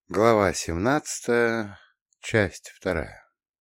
Глава 17, часть 2.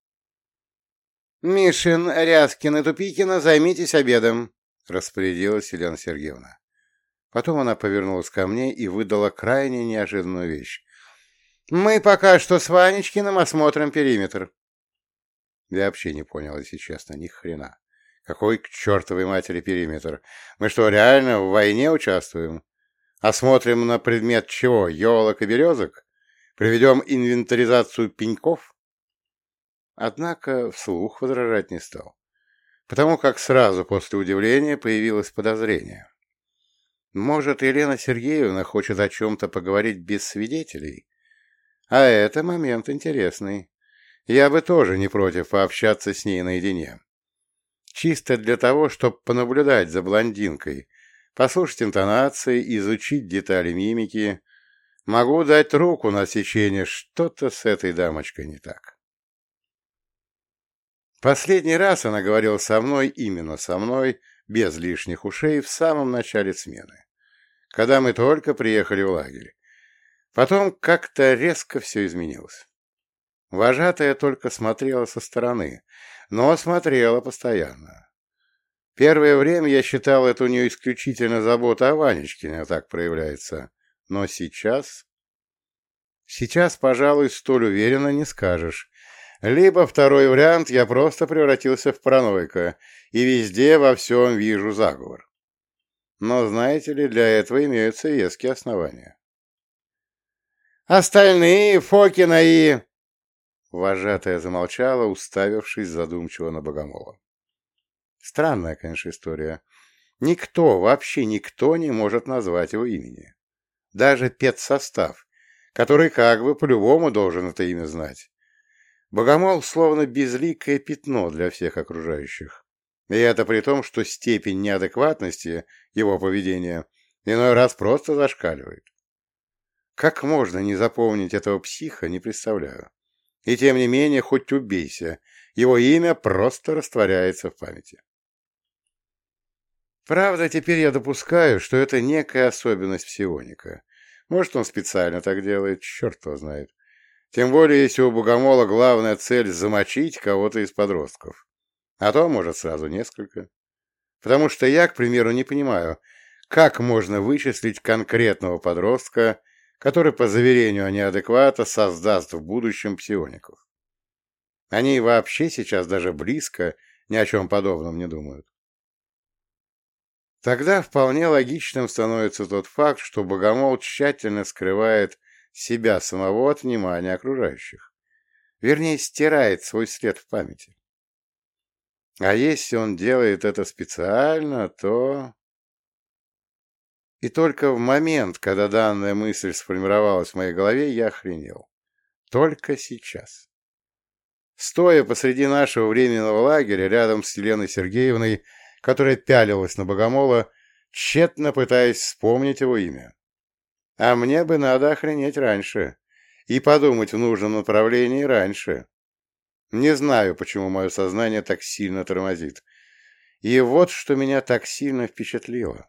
«Мишин, Ряскин и Тупикина, займитесь обедом», — распорядилась Елена Сергеевна. Потом она повернулась ко мне и выдала крайне неожиданную вещь. «Мы пока что с Ванечкиным осмотрим периметр». Я вообще не понял, если честно, ни хрена. Какой к чертовой матери периметр? Мы что, реально в войне участвуем? Осмотрим на предмет чего? Елок и березок? Проведем инвентаризацию пеньков? Однако вслух возражать не стал, потому как сразу после удивления появилось подозрение. Может, Елена Сергеевна хочет о чем-то поговорить без свидетелей? А это момент интересный. Я бы тоже не против пообщаться с ней наедине. Чисто для того, чтобы понаблюдать за блондинкой, послушать интонации, изучить детали мимики. Могу дать руку на отсечение, что-то с этой дамочкой не так. Последний раз она говорила со мной, именно со мной, без лишних ушей, в самом начале смены, когда мы только приехали в лагерь. Потом как-то резко все изменилось. Вожатая только смотрела со стороны, но смотрела постоянно. Первое время я считал, это у нее исключительно забота о Ванечкине, так проявляется. Но сейчас, пожалуй, столь уверенно не скажешь. Либо второй вариант, я просто превратился в параноика и везде во всем вижу заговор. Но, знаете ли, для этого имеются веские основания. «Остальные, Фокина и...» Вожатая замолчала, уставившись задумчиво на Богомола. Странная, конечно, история. Никто, вообще никто не может назвать его имени. Даже педсостав, который как бы по-любому должен это имя знать. Богомол словно безликое пятно для всех окружающих. И это при том, что степень неадекватности его поведения иной раз просто зашкаливает. Как можно не запомнить этого психа, не представляю. И тем не менее, хоть убейся, его имя просто растворяется в памяти. Правда, теперь я допускаю, что это некая особенность псионика. Может, он специально так делает, черт его знает. Тем более, если у Богомола главная цель — замочить кого-то из подростков. А то, может, сразу несколько. Потому что я, к примеру, не понимаю, как можно вычислить конкретного подростка, который, по заверению неадеквата, создаст в будущем псиоников. Они вообще сейчас даже близко ни о чем подобном не думают. Тогда вполне логичным становится тот факт, что Богомол тщательно скрывает себя самого от внимания окружающих. Вернее, стирает свой след в памяти. А если он делает это специально, то... И только в момент, когда данная мысль сформировалась в моей голове, я охренел. Только сейчас. Стоя посреди нашего временного лагеря, рядом с Еленой Сергеевной, которая пялилась на Богомола, тщетно пытаясь вспомнить его имя. А мне бы надо охренеть раньше и подумать в нужном направлении раньше. Не знаю, почему мое сознание так сильно тормозит. И вот что меня так сильно впечатлило.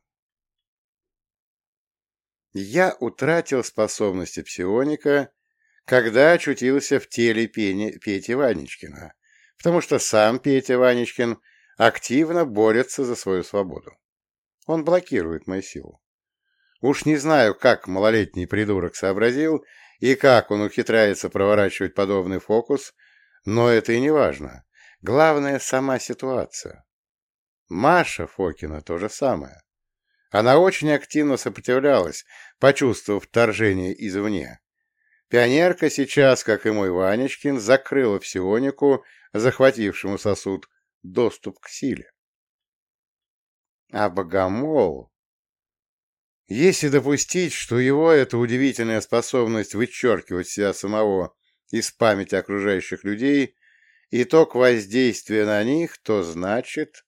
Я утратил способности псионика, когда очутился в теле Пети Ванечкина, потому что сам Петя Ванечкин активно борется за свою свободу. Он блокирует мою силу. Уж не знаю, как малолетний придурок сообразил и как он ухитряется проворачивать подобный фокус, но это и не важно. Главное — сама ситуация. Маша Фокина то же самое. Она очень активно сопротивлялась, почувствовав вторжение извне. Пионерка сейчас, как и мой Ванечкин, закрыла псионику, захватившему сосуд, доступ к силе. А Богомол... Если допустить, что его эта удивительная способность вычеркивать себя самого из памяти окружающих людей — итог воздействия на них, то значит...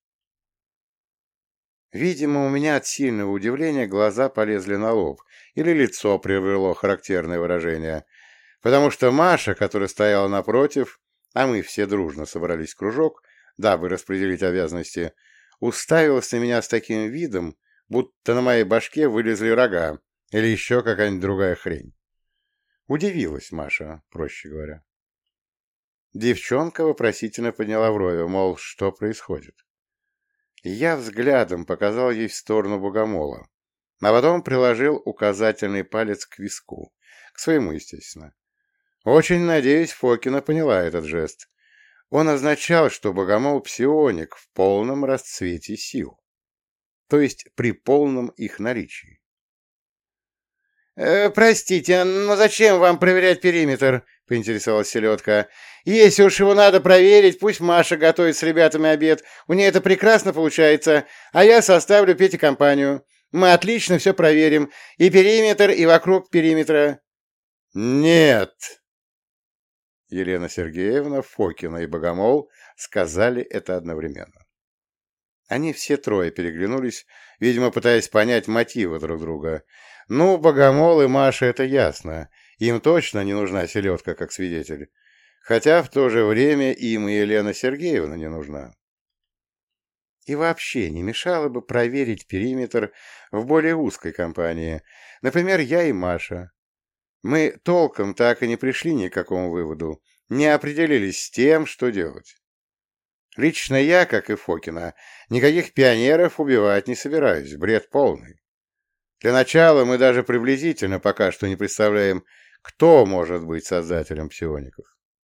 Видимо, у меня от сильного удивления глаза полезли на лоб, или лицо приобрело характерное выражение, потому что Маша, которая стояла напротив, а мы все дружно собрались в кружок, дабы распределить обязанности, уставилась на меня с таким видом, будто на моей башке вылезли рога или еще какая-нибудь другая хрень. Удивилась Маша, проще говоря. Девчонка вопросительно подняла брови, мол, что происходит. Я взглядом показал ей в сторону богомола, а потом приложил указательный палец к виску, к своему, естественно. Очень надеюсь, Фокина поняла этот жест. Он означал, что богомол псионик в полном расцвете сил, то есть при полном их наличии. «Простите, но зачем вам проверять периметр?» — поинтересовалась селедка. «Если уж его надо проверить, пусть Маша готовит с ребятами обед. У нее это прекрасно получается, а я составлю Пете компанию. Мы отлично все проверим. И периметр, и вокруг периметра». «Нет!» Елена Сергеевна, Фокина и Богомол сказали это одновременно. Они все трое переглянулись, видимо, пытаясь понять мотивы друг друга. Ну, Богомол и Маша — это ясно. Им точно не нужна селедка как свидетель. Хотя в то же время им и Елена Сергеевна не нужна. И вообще не мешало бы проверить периметр в более узкой компании. Например, я и Маша. Мы толком так и не пришли ни к какому выводу, не определились с тем, что делать. Лично я, как и Фокина, никаких пионеров убивать не собираюсь, бред полный. Для начала мы даже приблизительно пока что не представляем, кто может быть создателем псиоников.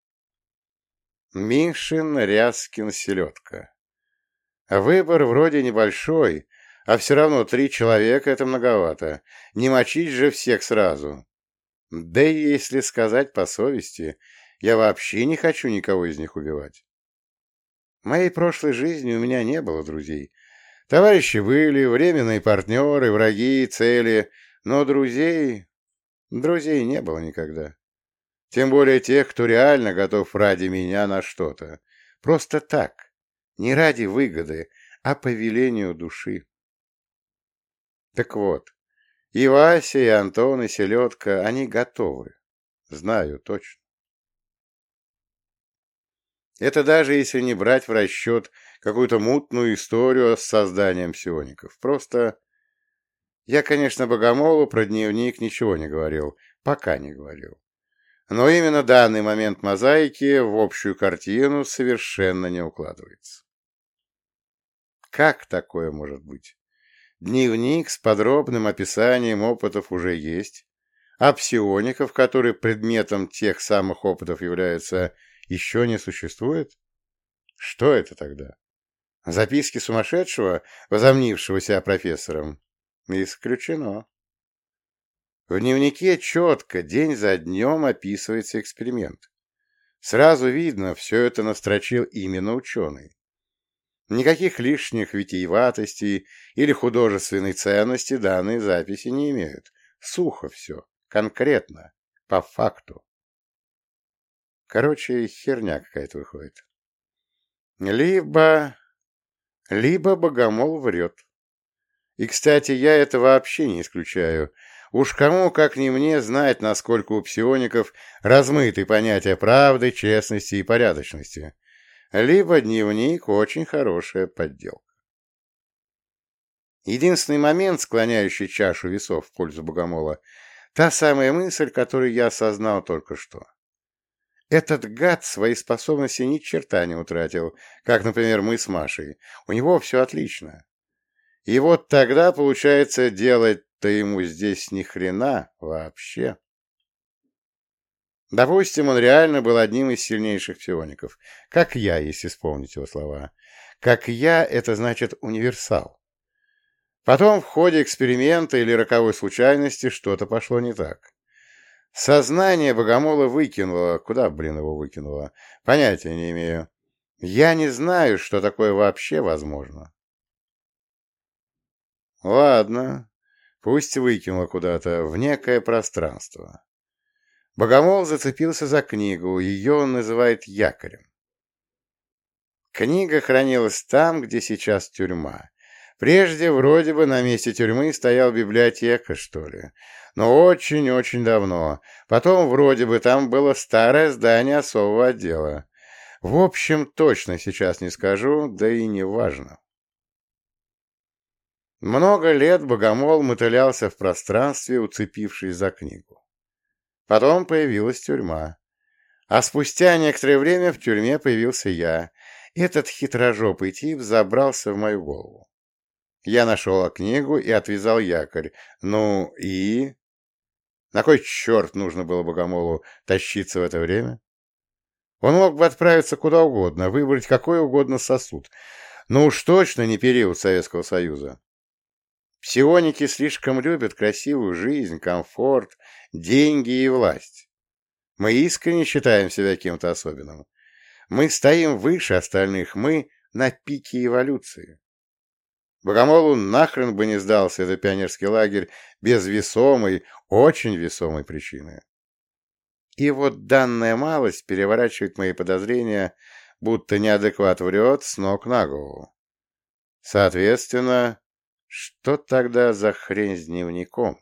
Мишин, Ряскин, Селедка. Выбор вроде небольшой, а все равно 3 человека — это многовато. Не мочить же всех сразу. Да и если сказать по совести, я вообще не хочу никого из них убивать. В моей прошлой жизни у меня не было друзей. Товарищи были, временные партнеры, враги, цели, но друзей не было никогда. Тем более тех, кто реально готов ради меня на что-то. Просто так, не ради выгоды, а по велению души. Так вот, и Вася, и Антон, и Селедка, они готовы. Знаю точно. Это даже если не брать в расчет какую-то мутную историю с созданием псиоников. Просто я, конечно, Богомолу про дневник ничего не говорил, пока не говорил. Но именно данный момент мозаики в общую картину совершенно не укладывается. Как такое может быть? Дневник с подробным описанием опытов уже есть, а псиоников, которые предметом тех самых опытов являются, еще не существует? Что это тогда? Записки сумасшедшего, возомнившего себя профессором? Исключено. В дневнике четко, день за днем описывается эксперимент. Сразу видно, все это настрочил именно ученый. Никаких лишних витиеватостей или художественной ценности данные записи не имеют. Сухо все, конкретно, по факту. Короче, херня какая-то выходит. Либо Богомол врет. И, кстати, я это вообще не исключаю. Уж кому, как не мне, знать, насколько у псиоников размыты понятия правды, честности и порядочности. Либо дневник — очень хорошая подделка. Единственный момент, склоняющий чашу весов в пользу Богомола, та самая мысль, которую я осознал только что. Этот гад свои способности ни черта не утратил, как, например, мы с Машей. У него все отлично. И вот тогда, получается, делать-то ему здесь ни хрена вообще. Допустим, он реально был одним из сильнейших псиоников. Как я, если вспомнить его слова. Как я — это значит универсал. Потом в ходе эксперимента или роковой случайности что-то пошло не так. Сознание Богомола выкинуло. Куда, его выкинуло? Понятия не имею. Я не знаю, что такое вообще возможно. Ладно, пусть выкинуло куда-то, в некое пространство. Богомол зацепился за книгу, ее он называет якорем. Книга хранилась там, где сейчас тюрьма. Прежде вроде бы на месте тюрьмы стояла библиотека, что ли. Но очень-очень давно. Потом вроде бы там было старое здание особого отдела. В общем, точно сейчас не скажу, да и не важно. Много лет Богомол мотылялся в пространстве, уцепившись за книгу. Потом появилась тюрьма. А спустя некоторое время в тюрьме появился я. Этот хитрожопый тип забрался в мою голову. Я нашел книгу и отвязал якорь. Ну и... На кой черт нужно было Богомолу тащиться в это время? Он мог бы отправиться куда угодно, выбрать какой угодно сосуд. Но уж точно не период Советского Союза. Псионики слишком любят красивую жизнь, комфорт, деньги и власть. Мы искренне считаем себя кем-то особенным. Мы стоим выше остальных, мы на пике эволюции. Богомолу нахрен бы не сдался этот пионерский лагерь без весомой, очень весомой причины. И вот данная малость переворачивает мои подозрения, будто неадекват врет с ног на голову. Соответственно, что тогда за хрень с дневником?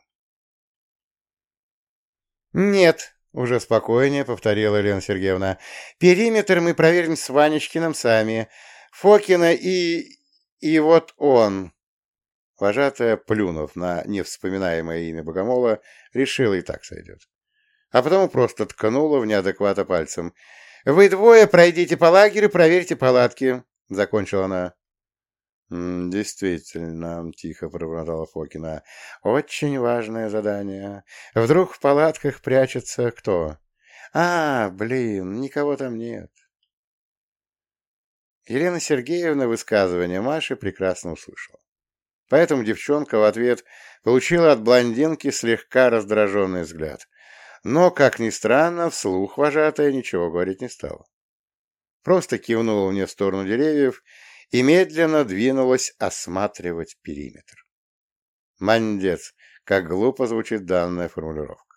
«Нет», — уже спокойнее повторила Елена Сергеевна, — «периметр мы проверим с Ванечкиным сами. Фокина и вот он». Вожатая, плюнув на невспоминаемое имя Богомола, решила и так сойдет. А потом просто ткнула в неадеквата пальцем. «Вы двое пройдите по лагерю, проверьте палатки», — закончила она. «Действительно», — тихо пробормотала Фокина, — «очень важное задание. Вдруг в палатках прячется кто? Блин, никого там нет». Елена Сергеевна высказывание Маши прекрасно услышала. Поэтому девчонка в ответ получила от блондинки слегка раздраженный взгляд. Но, как ни странно, вслух вожатая ничего говорить не стала. Просто кивнула мне в сторону деревьев и медленно двинулась осматривать периметр. Мандец, как глупо звучит данная формулировка.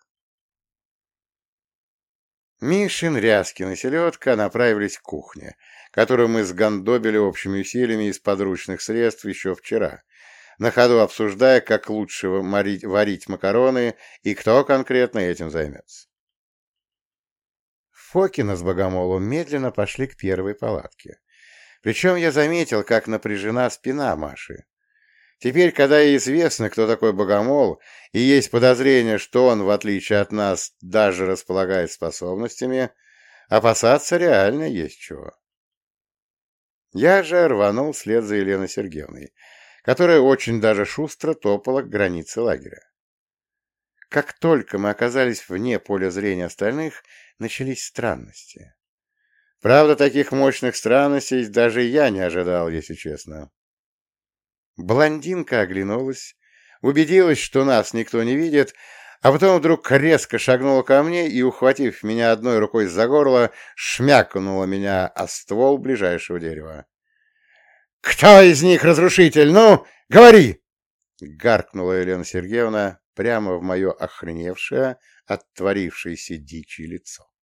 Мишин, Ряскин и Селедка направились к кухне, которую мы сгандобили общими усилиями из подручных средств еще вчера, на ходу обсуждая, как лучше варить макароны и кто конкретно этим займется. Фокина с Богомолом медленно пошли к первой палатке. Причем я заметил, как напряжена спина Маши. Теперь, когда ей известно, кто такой Богомол, и есть подозрение, что он, в отличие от нас, даже располагает способностями, опасаться реально есть чего. Я же рванул вслед за Еленой Сергеевной, которая очень даже шустро топала к границе лагеря. Как только мы оказались вне поля зрения остальных, начались странности. Правда, таких мощных странностей даже я не ожидал, если честно. Блондинка оглянулась, убедилась, что нас никто не видит, а потом вдруг резко шагнула ко мне и, ухватив меня одной рукой за горло, шмякнула меня о ствол ближайшего дерева. «Кто из них разрушитель? Ну, говори!» — гаркнула Елена Сергеевна прямо в мое охреневшее от творившейся дичи лицо.